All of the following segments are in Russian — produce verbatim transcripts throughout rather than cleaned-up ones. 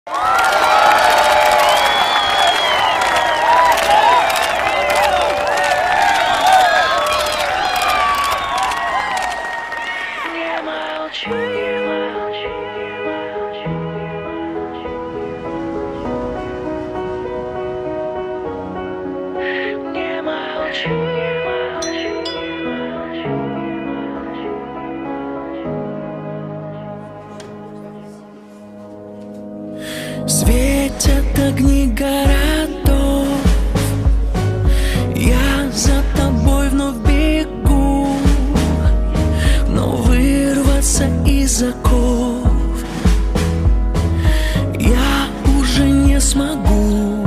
Светят огни городов, я за тобой вновь бегу, но вырваться из оков я уже не смогу.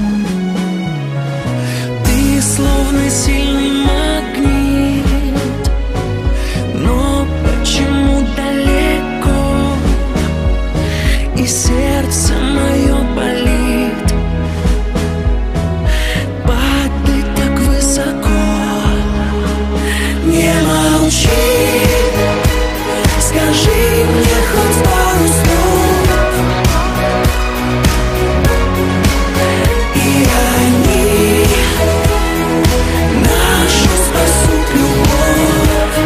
Ты словно сильный магнит, но почему далеко, и сердце мое болит. Падай так высоко, не молчи, скажи мне хоть пару слов, и они нашу спасут любовь.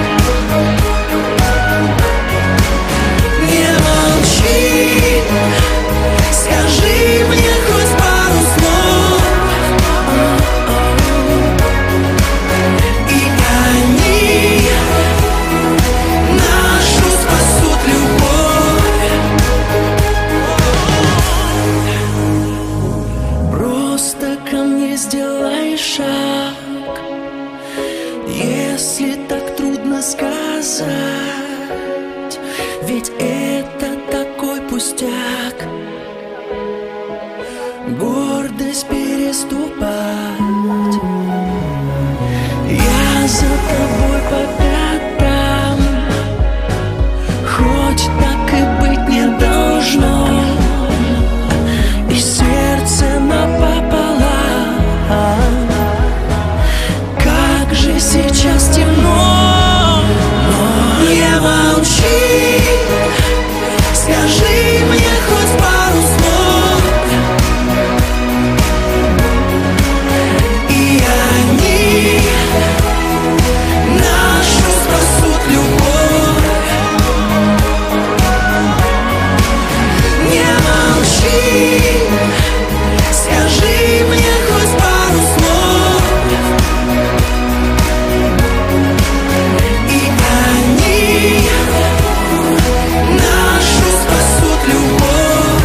Не молчи, скажи мне хоть пару слов, и они нашу спасут любовь. Просто ко мне сделай шаг, если так трудно сказать, ведь это такой пустяк. Гордость переступать, я за тобой по пятам, хоть так и быть не должно, и сердце напополам. Как же сейчас темно, но не молчи, скажи мне хоть пару слов, и они нашу спасут любовь. Не молчи, скажи мне хоть пару слов, и они нашу спасут любовь.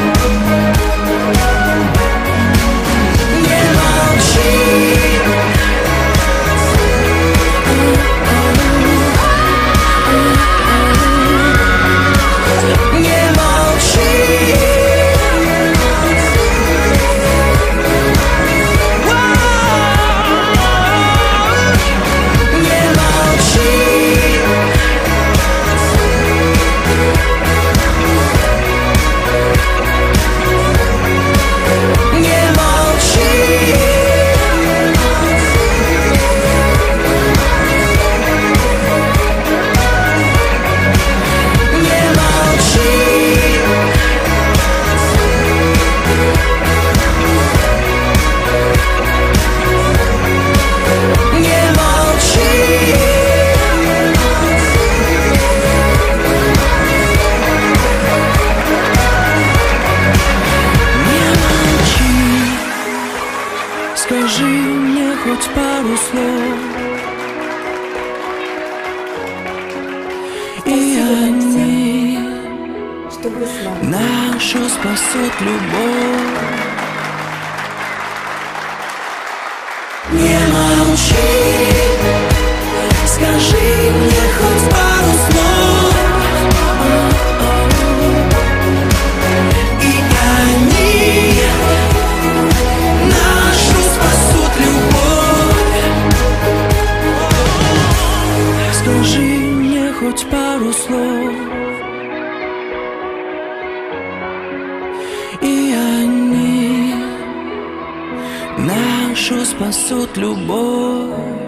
Не молчи, не молчи, не молчи, не молчи. Скажи мне хоть пару слов, и они нашу спасут любовь. Не молчи, скажи мне хоть пару слов, и они нашу спасут любовь. Скажи мне хоть пару слов, и они нашу спасут любовь.